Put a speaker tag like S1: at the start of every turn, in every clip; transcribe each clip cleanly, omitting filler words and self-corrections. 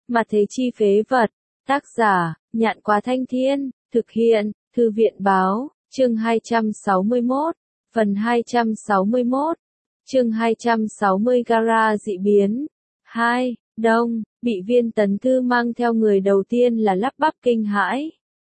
S1: Mà thế chi phế vật. Tác giả, Nhạn Quá Thanh Thiên, thực hiện, Thư viện Báo, chương 261, phần 261, chương 260 Gara dị biến. 2. Đông, bị Viên Tấn Thư mang theo người đầu tiên là lắp bắp kinh hãi.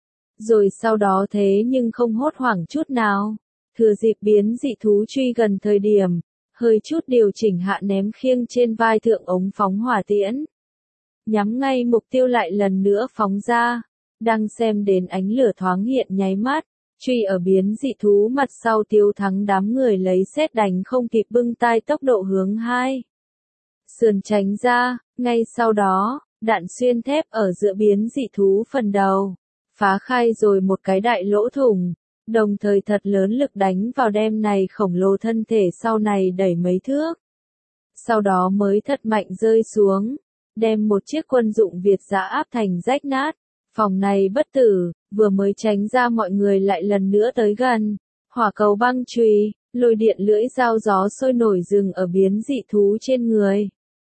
S1: Rồi sau đó thế nhưng không hốt hoảng chút nào. Thừa dịp biến dị thú truy gần thời điểm, hơi chút điều chỉnh hạ ném khiêng trên vai thượng ống phóng hỏa tiễn. Nhắm ngay mục tiêu lại lần nữa phóng ra, đang xem đến ánh lửa thoáng hiện nháy mắt, truy ở biến dị thú mặt sau Tiêu Thắng đám người lấy sét đánh không kịp bưng tay tốc độ hướng 2. Sườn tránh ra, ngay sau đó, đạn xuyên thép ở giữa biến dị thú phần đầu, phá khai rồi một cái đại lỗ thủng, đồng thời thật lớn lực đánh vào đem này khổng lồ thân thể sau này đẩy mấy thước. Sau đó mới thật mạnh rơi xuống, đem một chiếc quân dụng Việt giã áp thành rách nát. Phòng này bất tử, vừa mới tránh ra mọi người lại lần nữa tới gần. Hỏa cầu băng chùy, lôi điện lưỡi dao gió sôi nổi rừng ở biến dị thú trên người.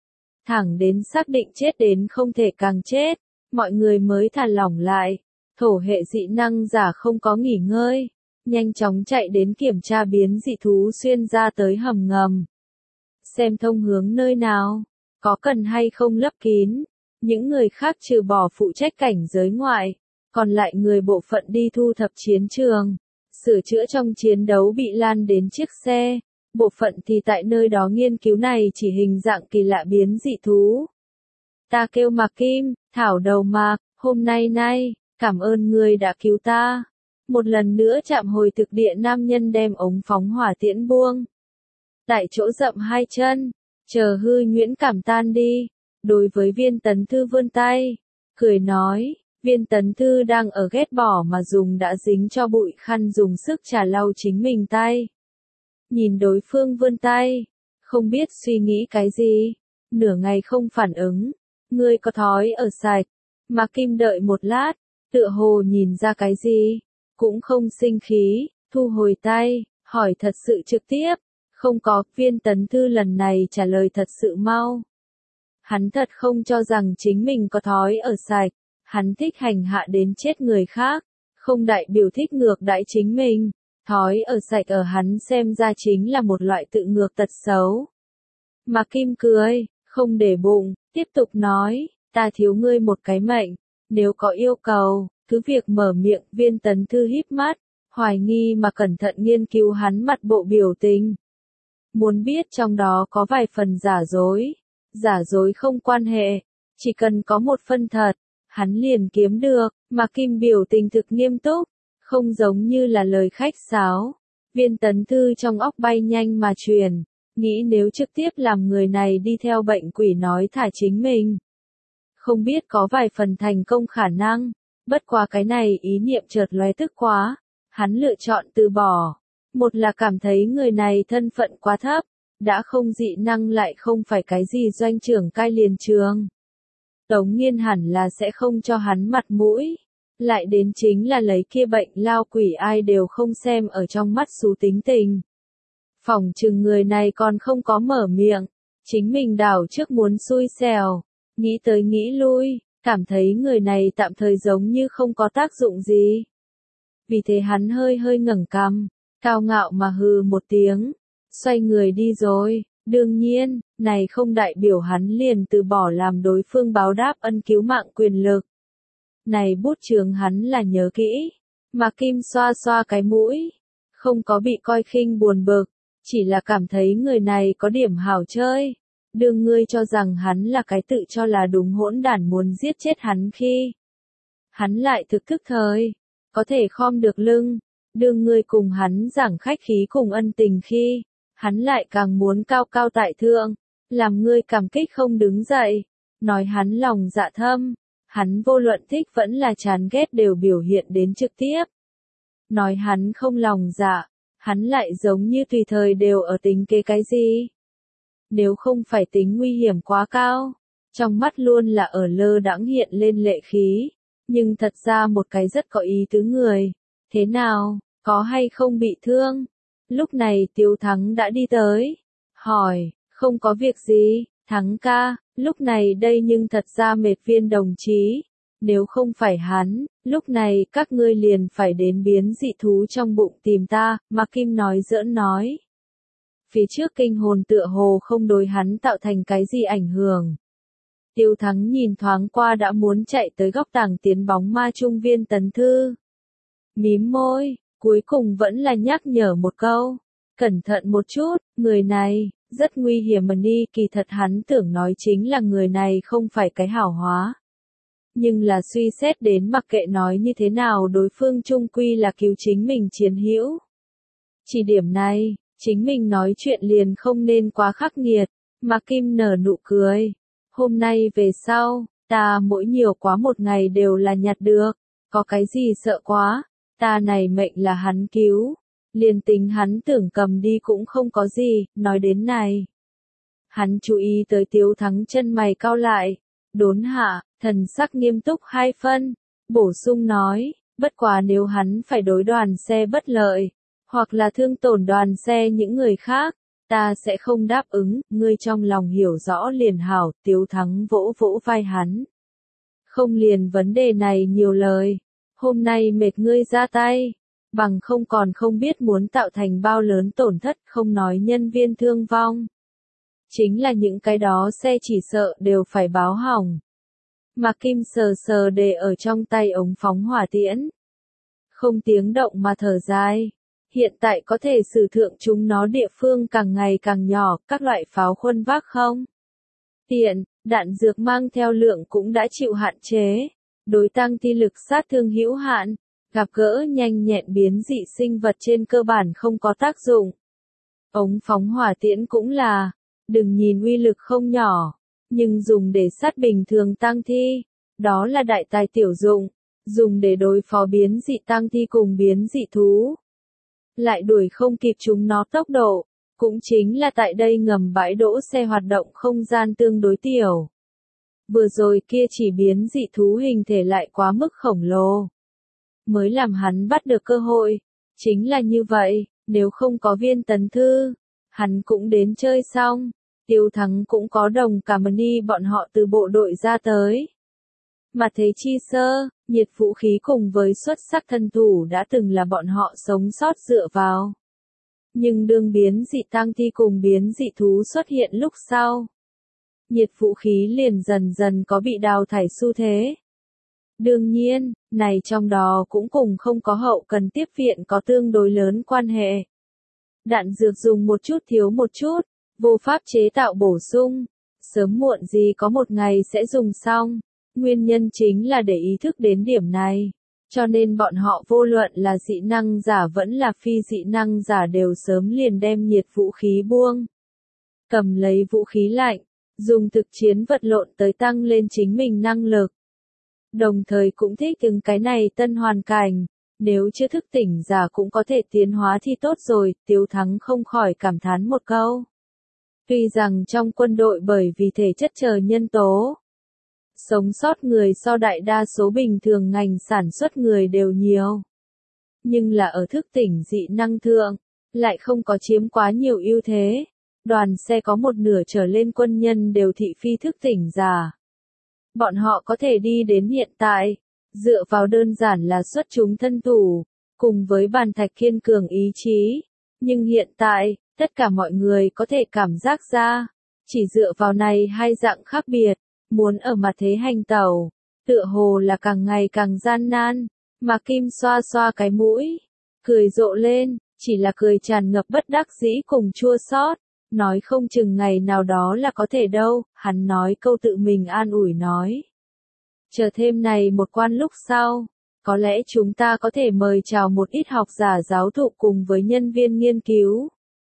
S1: Thẳng đến xác định chết đến không thể càng chết, mọi người mới thả lỏng lại. Thổ hệ dị năng giả không có nghỉ ngơi, nhanh chóng chạy đến kiểm tra biến dị thú xuyên ra tới hầm ngầm. Xem thông hướng nơi nào, có cần hay không lấp kín. Những người khác trừ bỏ phụ trách cảnh giới ngoại, còn lại người bộ phận đi thu thập chiến trường, sửa chữa trong chiến đấu bị lan đến chiếc xe, bộ phận thì tại nơi đó nghiên cứu này chỉ hình dạng kỳ lạ biến dị thú. Ta kêu Mạc Kim, thảo đầu Mạc, hôm nay cảm ơn ngươi đã cứu ta. Một lần nữa chạm hồi thực địa nam nhân đem ống phóng hỏa tiễn buông. Tại chỗ dậm hai chân, chờ hư nhuyễn cảm tan đi. Đối với Viên Tấn Thư vươn tay, cười nói, Viên Tấn Thư đang ở ghét bỏ mà dùng đã dính cho bụi khăn dùng sức trà lau chính mình tay. Nhìn đối phương vươn tay, không biết suy nghĩ cái gì, nửa ngày không phản ứng, ngươi có thói ở sạch, mà Kim đợi một lát, tựa hồ nhìn ra cái gì, cũng không sinh khí, thu hồi tay, hỏi thật sự trực tiếp, không có, Viên Tấn Thư lần này trả lời thật sự mau. Hắn thật không cho rằng chính mình có thói ở sạch, hắn thích hành hạ đến chết người khác, không đại biểu thích ngược đãi chính mình, thói ở sạch ở hắn xem ra chính là một loại tự ngược tật xấu. Mà Kim cười, không để bụng, tiếp tục nói, ta thiếu ngươi một cái mệnh, nếu có yêu cầu, cứ việc mở miệng. Viên Tấn Thư híp mắt, hoài nghi mà cẩn thận nghiên cứu hắn mặt bộ biểu tình. Muốn biết trong đó có vài phần giả dối. Giả dối không quan hệ, chỉ cần có một phân thật, hắn liền kiếm được, mà Kim biểu tình thực nghiêm túc, không giống như là lời khách sáo. Viên Tấn Thư trong óc bay nhanh mà truyền, nghĩ nếu trực tiếp làm người này đi theo bệnh quỷ nói thả chính mình. Không biết có vài phần thành công khả năng, bất quá cái này ý niệm chợt lóe tức quá, hắn lựa chọn từ bỏ. Một là cảm thấy người này thân phận quá thấp. Đã không dị năng lại không phải cái gì doanh trưởng cai liền trường. Tống Nghiên hẳn là sẽ không cho hắn mặt mũi. Lại đến chính là lấy kia bệnh lao quỷ ai đều không xem ở trong mắt xú tính tình. Phỏng chừng người này còn không có mở miệng. Chính mình đảo trước muốn xui xẻo. Nghĩ tới nghĩ lui, cảm thấy người này tạm thời giống như không có tác dụng gì. Vì thế hắn hơi ngẩng cằm, cao ngạo mà hừ một tiếng. Xoay người đi rồi, đương nhiên, này không đại biểu hắn liền từ bỏ làm đối phương báo đáp ân cứu mạng quyền lực. Này bút chướng hắn là nhớ kỹ, mà Kim xoa xoa cái mũi, không có bị coi khinh buồn bực, chỉ là cảm thấy người này có điểm hảo chơi. Đương ngươi cho rằng hắn là cái tự cho là đúng hỗn đản muốn giết chết hắn khi hắn lại thực thức thời, có thể khom được lưng, đương ngươi cùng hắn giảng khách khí cùng ân tình khi hắn lại càng muốn cao cao tại thượng, làm ngươi cảm kích không đứng dậy, nói hắn lòng dạ thâm, hắn vô luận thích vẫn là chán ghét đều biểu hiện đến trực tiếp. Nói hắn không lòng dạ, hắn lại giống như tùy thời đều ở tính kế cái gì. Nếu không phải tính nguy hiểm quá cao, trong mắt luôn là ở lơ đãng hiện lên lệ khí, nhưng thật ra một cái rất có ý tứ người. Thế nào, có hay không bị thương? Lúc này Tiêu Thắng đã đi tới, hỏi, không có việc gì, Thắng ca, Lúc này đây nhưng thật ra mệt Viên đồng chí. Nếu không phải hắn, lúc này các ngươi liền phải đến biến dị thú trong bụng tìm ta, Mạc Kim nói giỡn nói. Phía trước kinh hồn tựa hồ không đối hắn tạo thành cái gì ảnh hưởng. Tiêu Thắng nhìn thoáng qua đã muốn chạy tới góc tàng tiến bóng ma trung Viên Tấn Thư. Mím môi, cuối cùng vẫn là nhắc nhở một câu. Cẩn thận một chút, người này, rất nguy hiểm mà ni, kỳ thật hắn tưởng nói chính là người này không phải cái hảo hóa. Nhưng là suy xét đến mặc kệ nói như thế nào đối phương chung quy là cứu chính mình chiến hữu. Chỉ điểm này, chính mình nói chuyện liền không nên quá khắc nghiệt, Mạc Kim nở nụ cười. Hôm nay về sau, ta mỗi nhiều quá một ngày đều là nhặt được, có cái gì sợ quá, ta này mệnh là hắn cứu, liền tính hắn tưởng cầm đi cũng không có gì, nói đến này. Hắn chú ý tới Tiếu Thắng chân mày cau lại, đốn hạ, thần sắc nghiêm túc 2 phân, bổ sung nói, bất quá nếu hắn phải đối đoàn xe bất lợi, hoặc là thương tổn đoàn xe những người khác, ta sẽ không đáp ứng, ngươi trong lòng hiểu rõ liền hảo, Tiếu Thắng vỗ vỗ vai hắn. Không liền vấn đề này nhiều lời, hôm nay mệt ngươi ra tay, bằng không còn không biết muốn tạo thành bao lớn tổn thất, không nói nhân viên thương vong. Chính là những cái đó xe chỉ sợ đều phải báo hỏng. Mạc Kim sờ sờ để ở trong tay ống phóng hỏa tiễn. Không tiếng động mà thở dài. Hiện tại có thể sử thượng chúng nó địa phương càng ngày càng nhỏ, các loại pháo khuân vác không? Tiện, đạn dược mang theo lượng cũng đã chịu hạn chế. Đối tăng thi lực sát thương hữu hạn, gặp gỡ nhanh nhẹn biến dị sinh vật trên cơ bản không có tác dụng. Ống phóng hỏa tiễn cũng là, đừng nhìn uy lực không nhỏ, nhưng dùng để sát bình thường tăng thi, đó là đại tài tiểu dụng, dùng để đối phó biến dị tăng thi cùng biến dị thú. Lại đuổi không kịp chúng nó tốc độ, cũng chính là tại đây ngầm bãi đỗ xe hoạt động không gian tương đối tiểu. Vừa rồi kia chỉ biến dị thú hình thể lại quá mức khổng lồ. Mới làm hắn bắt được cơ hội, chính là như vậy, nếu không có Viên Tấn Thư, hắn cũng đến chơi xong. Tiêu Thắng cũng có đồng cảm ni bọn họ từ bộ đội ra tới. Mà thế chi sơ, nhiệt vũ khí cùng với xuất sắc thân thủ đã từng là bọn họ sống sót dựa vào. Nhưng đương biến dị tăng thi cùng biến dị thú xuất hiện lúc sau. Nhiệt vũ khí liền dần dần có bị đào thải xu thế. Đương nhiên, này trong đó cũng cùng không có hậu cần tiếp viện có tương đối lớn quan hệ. Đạn dược dùng một chút thiếu một chút, vô pháp chế tạo bổ sung, sớm muộn gì có một ngày sẽ dùng xong. Nguyên nhân chính là để ý thức đến điểm này, cho nên bọn họ vô luận là dị năng giả vẫn là phi dị năng giả đều sớm liền đem nhiệt vũ khí buông. Cầm lấy vũ khí lạnh, dùng thực chiến vật lộn tới tăng lên chính mình năng lực. Đồng thời cũng thích ứng cái này tân hoàn cảnh, nếu chưa thức tỉnh giả cũng có thể tiến hóa thì tốt rồi, Tiếu Thắng không khỏi cảm thán một câu. Tuy rằng trong quân đội bởi vì thể chất chờ nhân tố, sống sót người so đại đa số bình thường ngành sản xuất người đều nhiều. Nhưng là ở thức tỉnh dị năng thượng, lại không có chiếm quá nhiều ưu thế. Đoàn xe có một nửa trở lên quân nhân đều thị phi thức tỉnh giả. Bọn họ có thể đi đến hiện tại, dựa vào đơn giản là xuất chúng thân thủ, cùng với bàn thạch kiên cường ý chí. Nhưng hiện tại, tất cả mọi người có thể cảm giác ra, chỉ dựa vào này hai dạng khác biệt, muốn ở mặt thế hành tẩu, tựa hồ là càng ngày càng gian nan. Mà Kim xoa xoa cái mũi, cười rộ lên, chỉ là cười tràn ngập bất đắc dĩ cùng chua xót. Nói không chừng ngày nào đó là có thể đâu, hắn nói câu tự mình an ủi nói. Chờ thêm này một quan lúc sau, có lẽ chúng ta có thể mời chào một ít học giả giáo thụ cùng với nhân viên nghiên cứu.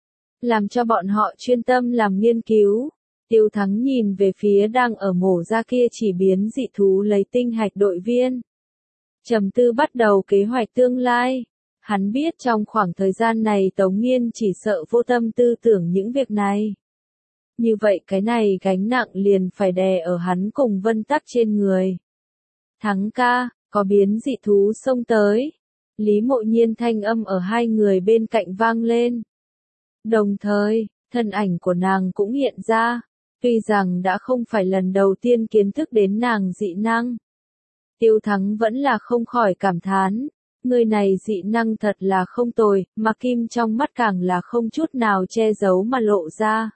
S1: Làm cho bọn họ chuyên tâm làm nghiên cứu. Tiêu Thắng nhìn về phía đang ở mổ ra kia chỉ biến dị thú lấy tinh hạch đội viên. Trầm tư bắt đầu kế hoạch tương lai. Hắn biết trong khoảng thời gian này Tống Nghiên chỉ sợ vô tâm tư tưởng những việc này. Như vậy cái này gánh nặng liền phải đè ở hắn cùng Vân Tắc trên người. Thắng ca, có biến dị thú xông tới. Lý Mộ Nhiên thanh âm ở hai người bên cạnh vang lên. Đồng thời, thân ảnh của nàng cũng hiện ra. Tuy rằng đã không phải lần đầu tiên kiến thức đến nàng dị năng, Tiêu Thắng vẫn là không khỏi cảm thán, người này dị năng thật là không tồi, mà kim trong mắt càng là không chút nào che giấu mà lộ ra.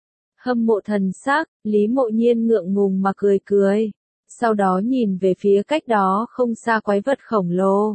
S1: Hâm mộ thần sắc, Lý Mộ Nhiên ngượng ngùng mà cười cười, sau đó nhìn về phía cách đó không xa quái vật khổng lồ.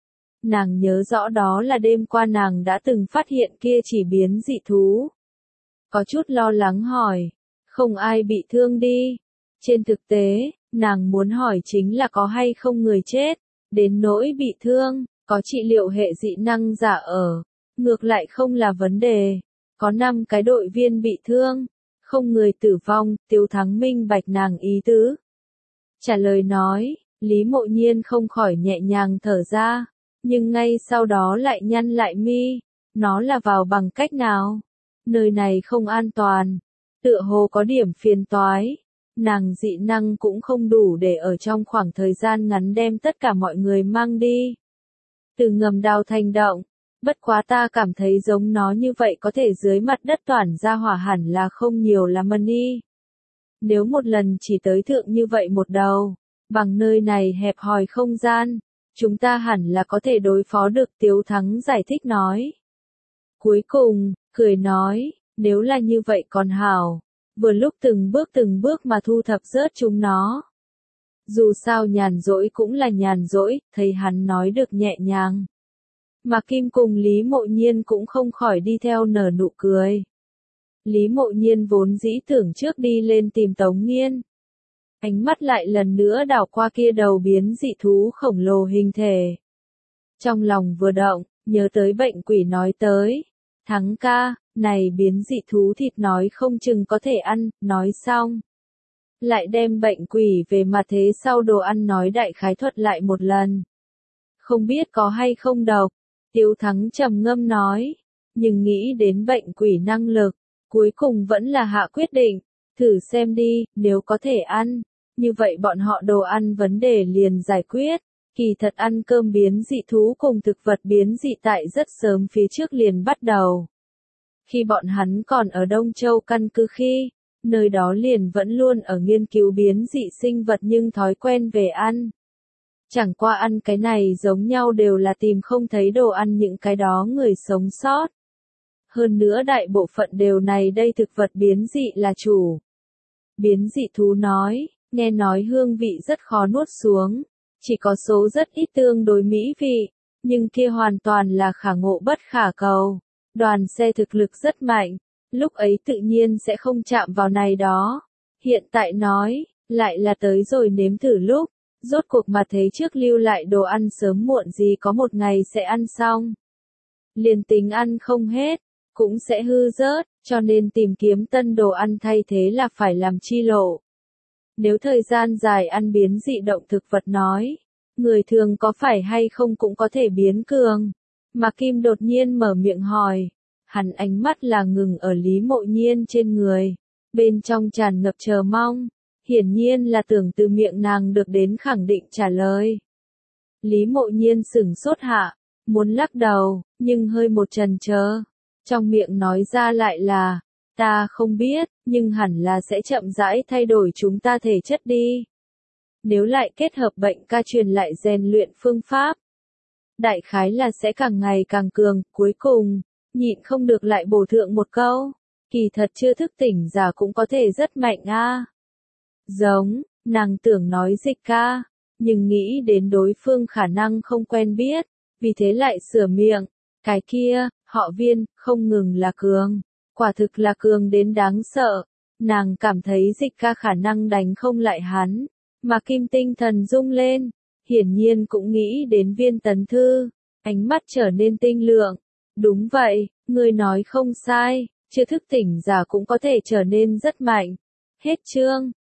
S1: Nàng nhớ rõ đó là đêm qua nàng đã từng phát hiện kia chỉ biến dị thú. Có chút lo lắng hỏi, không ai bị thương đi. Trên thực tế, nàng muốn hỏi chính là có hay không người chết, đến nỗi bị thương, có trị liệu hệ dị năng giả ở, ngược lại không là vấn đề. Có 5 cái đội viên bị thương, không người tử vong, Tiêu Thắng minh bạch nàng ý tứ. Trả lời nói, Lý Mộ Nhiên không khỏi nhẹ nhàng thở ra, nhưng ngay sau đó lại nhăn lại mi, nó là vào bằng cách nào? Nơi này không an toàn, tựa hồ có điểm phiền toái. Nàng dị năng cũng không đủ để ở trong khoảng thời gian ngắn đem tất cả mọi người mang đi. Từ ngầm đào thành động, bất quá ta cảm thấy giống nó như vậy có thể dưới mặt đất toản ra hỏa hẳn là không nhiều là mani. Nếu một lần chỉ tới thượng như vậy một đầu, bằng nơi này hẹp hòi không gian, chúng ta hẳn là có thể đối phó được. Tiếu Thắng giải thích nói. Cuối cùng, cười nói, nếu là như vậy còn hảo, vừa lúc từng bước mà thu thập rớt chúng nó. Dù sao nhàn rỗi cũng là nhàn rỗi, thấy hắn nói được nhẹ nhàng. Mà Kim cùng Lý Mộ Nhiên cũng không khỏi đi theo nở nụ cười. Lý Mộ Nhiên vốn dĩ tưởng trước đi lên tìm Tống Nghiên. Ánh mắt lại lần nữa đảo qua kia đầu biến dị thú khổng lồ hình thể. Trong lòng vừa động, nhớ tới bệnh quỷ nói tới. Thắng ca, này biến dị thú thịt nói không chừng có thể ăn, nói xong. Lại đem bệnh quỷ về mà thế sau đồ ăn nói đại khái thuật lại một lần. Không biết có hay không độc, Tiếu Thắng trầm ngâm nói, nhưng nghĩ đến bệnh quỷ năng lực, cuối cùng vẫn là hạ quyết định, thử xem đi, nếu có thể ăn, như vậy bọn họ đồ ăn vấn đề liền giải quyết. Kỳ thật ăn cơm biến dị thú cùng thực vật biến dị tại rất sớm phía trước liền bắt đầu. Khi bọn hắn còn ở Đông Châu căn cứ khi, nơi đó liền vẫn luôn ở nghiên cứu biến dị sinh vật nhưng thói quen về ăn. Chẳng qua ăn cái này giống nhau đều là tìm không thấy đồ ăn những cái đó người sống sót. Hơn nữa đại bộ phận đều này đây thực vật biến dị là chủ. Biến dị thú nói, nghe nói hương vị rất khó nuốt xuống, chỉ có số rất ít tương đối mỹ vị, nhưng kia hoàn toàn là khả ngộ bất khả cầu. Đoàn xe thực lực rất mạnh, lúc ấy tự nhiên sẽ không chạm vào này đó. Hiện tại nói, lại là tới rồi nếm thử lúc, rốt cuộc mà thấy trước lưu lại đồ ăn sớm muộn gì có một ngày sẽ ăn xong. Liền tính ăn không hết, cũng sẽ hư rớt, cho nên tìm kiếm tân đồ ăn thay thế là phải làm chi lộ. Nếu thời gian dài ăn biến dị động thực vật nói, người thường có phải hay không cũng có thể biến cường. Mà Kim đột nhiên mở miệng hỏi, hắn ánh mắt là ngừng ở Lý Mộ Nhiên trên người, bên trong tràn ngập chờ mong, hiển nhiên là tưởng từ miệng nàng được đến khẳng định trả lời. Lý Mộ Nhiên sửng sốt hạ, muốn lắc đầu, nhưng hơi một chần chờ, trong miệng nói ra lại là, ta không biết, nhưng hẳn là sẽ chậm rãi thay đổi chúng ta thể chất đi. Nếu lại kết hợp bệnh ca truyền lại rèn luyện phương pháp, đại khái là sẽ càng ngày càng cường. Cuối cùng, nhịn không được lại bổ thượng một câu, kỳ thật chưa thức tỉnh giả cũng có thể rất mạnh a. Giống, nàng tưởng nói Dịch ca, nhưng nghĩ đến đối phương khả năng không quen biết, vì thế lại sửa miệng, cái kia, họ Viên, không ngừng là cường, quả thực là cường đến đáng sợ. Nàng cảm thấy Dịch ca khả năng đánh không lại hắn, mà Kim tinh thần rung lên, hiển nhiên cũng nghĩ đến Viên Tấn Thư, ánh mắt trở nên tinh lượng. Đúng vậy, người nói không sai, chưa thức tỉnh giả cũng có thể trở nên rất mạnh. Hết chương.